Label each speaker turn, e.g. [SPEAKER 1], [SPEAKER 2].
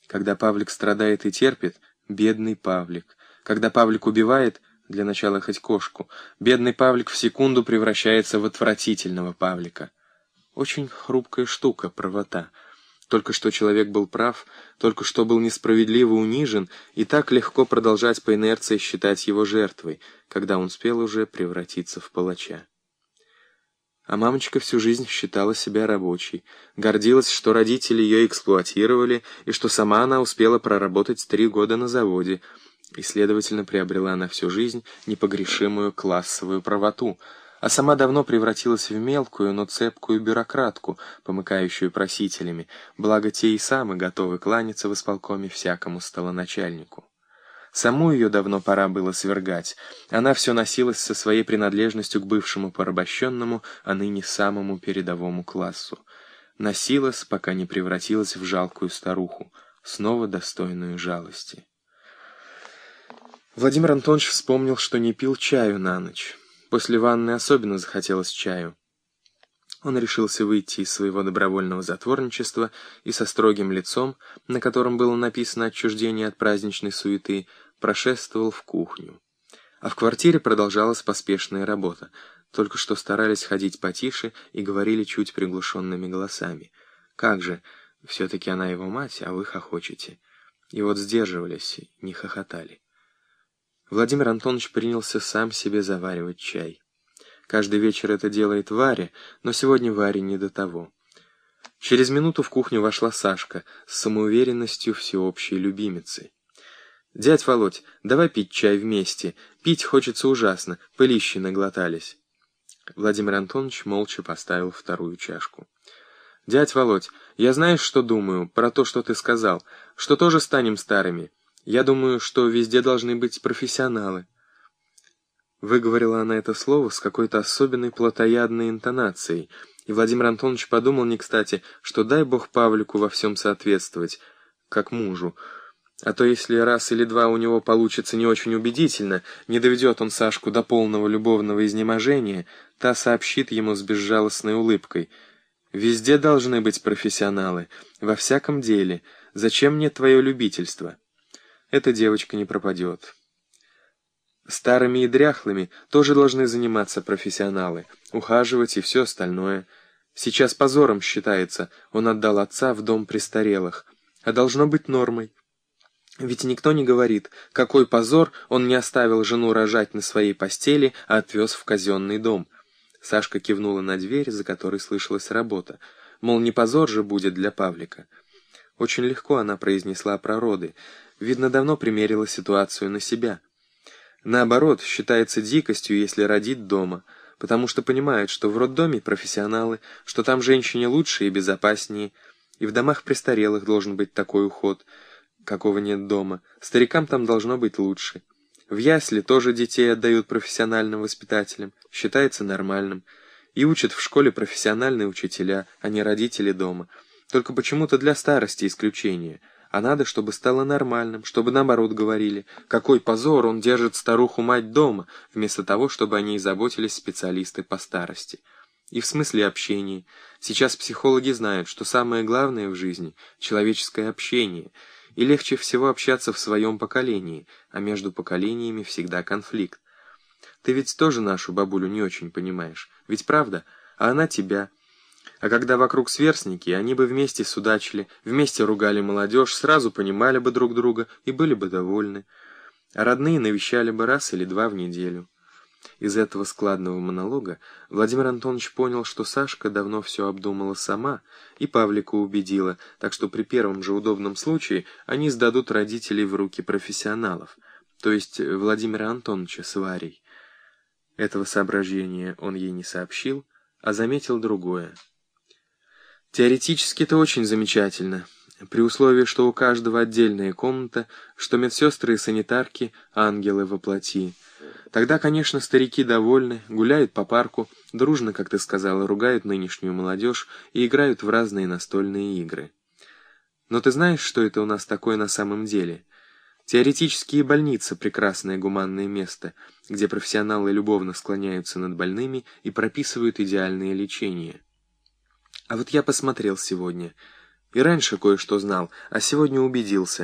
[SPEAKER 1] Когда Павлик страдает и терпит, бедный Павлик. Когда Павлик убивает, для начала хоть кошку, бедный Павлик в секунду превращается в отвратительного Павлика. Очень хрупкая штука правота. Только что человек был прав, только что был несправедливо унижен, и так легко продолжать по инерции считать его жертвой, когда он успел уже превратиться в палача. А мамочка всю жизнь считала себя рабочей, гордилась, что родители ее эксплуатировали, и что сама она успела проработать 3 года на заводе, и, следовательно, приобрела на всю жизнь непогрешимую классовую правоту, а сама давно превратилась в мелкую, но цепкую бюрократку, помыкающую просителями, благо те и самы готовы кланяться в исполкоме всякому столоначальнику. Саму ее давно пора было свергать. Она все носилась со своей принадлежностью к бывшему порабощенному, а ныне самому передовому классу. Носилась, пока не превратилась в жалкую старуху, снова достойную жалости. Владимир Антонович вспомнил, что не пил чаю на ночь. После ванны особенно захотелось чаю. Он решился выйти из своего добровольного затворничества и со строгим лицом, на котором было написано отчуждение от праздничной суеты, прошествовал в кухню. А в квартире продолжалась поспешная работа. Только что старались ходить потише и говорили чуть приглушенными голосами. Как же, все-таки она его мать, а вы хохочете. И вот сдерживались, не хохотали. Владимир Антонович принялся сам себе заваривать чай. Каждый вечер это делает Варя, но сегодня Варе не до того. Через минуту в кухню вошла Сашка с самоуверенностью всеобщей любимицы. «Дядь Володь, давай пить чай вместе. Пить хочется ужасно, пылищи наглотались». Владимир Антонович молча поставил вторую чашку. «Дядь Володь, я знаешь, что думаю про то, что ты сказал, что тоже станем старыми. Я думаю, что везде должны быть профессионалы». Выговорила она это слово с какой-то особенной плотоядной интонацией, и Владимир Антонович подумал не кстати, что дай Бог Павлику во всем соответствовать, как мужу. А то если раз или два у него получится не очень убедительно, не доведет он Сашку до полного любовного изнеможения, та сообщит ему с безжалостной улыбкой: «Везде должны быть профессионалы, во всяком деле. Зачем мне твое любительство?» Эта девочка не пропадет. Старыми и дряхлыми тоже должны заниматься профессионалы, ухаживать и все остальное. Сейчас позором считается, он отдал отца в дом престарелых, а должно быть нормой. Ведь никто не говорит, какой позор он не оставил жену рожать на своей постели, а отвез в казенный дом. Сашка кивнула на дверь, за которой слышалась работа. Мол, не позор же будет для Павлика. Очень легко она произнесла про роды. Видно, давно примерила ситуацию на себя. Наоборот, считается дикостью, если родит дома, потому что понимает, что в роддоме профессионалы, что там женщине лучше и безопаснее, и в домах престарелых должен быть такой уход, какого нет дома, старикам там должно быть лучше. В ясли тоже детей отдают профессиональным воспитателям, считается нормальным, и учат в школе профессиональные учителя, а не родители дома. Только почему-то для старости исключение. А надо, чтобы стало нормальным, чтобы наоборот говорили, какой позор, он держит старуху-мать дома, вместо того, чтобы о ней заботились специалисты по старости. И в смысле общения. Сейчас психологи знают, что самое главное в жизни — человеческое общение, и легче всего общаться в своем поколении, а между поколениями всегда конфликт. Ты ведь тоже нашу бабулю не очень понимаешь, ведь правда? А она тебя. А когда вокруг сверстники, они бы вместе судачили, вместе ругали молодежь, сразу понимали бы друг друга и были бы довольны. А родные навещали бы раз или два в неделю. Из этого складного монолога Владимир Антонович понял, что Сашка давно все обдумала сама и Павлика убедила, так что при первом же удобном случае они сдадут родителей в руки профессионалов, то есть Владимира Антоновича с Варей. Этого соображения он ей не сообщил, а заметил другое. Теоретически это очень замечательно, при условии, что у каждого отдельная комната, что медсестры и санитарки — ангелы во плоти. Тогда, конечно, старики довольны, гуляют по парку, дружно, как ты сказала, ругают нынешнюю молодежь и играют в разные настольные игры. Но ты знаешь, что это у нас такое на самом деле? Теоретически и больница — прекрасное гуманное место, где профессионалы любовно склоняются над больными и прописывают идеальное лечение. А вот я посмотрел сегодня, И раньше кое-что знал, а сегодня убедился,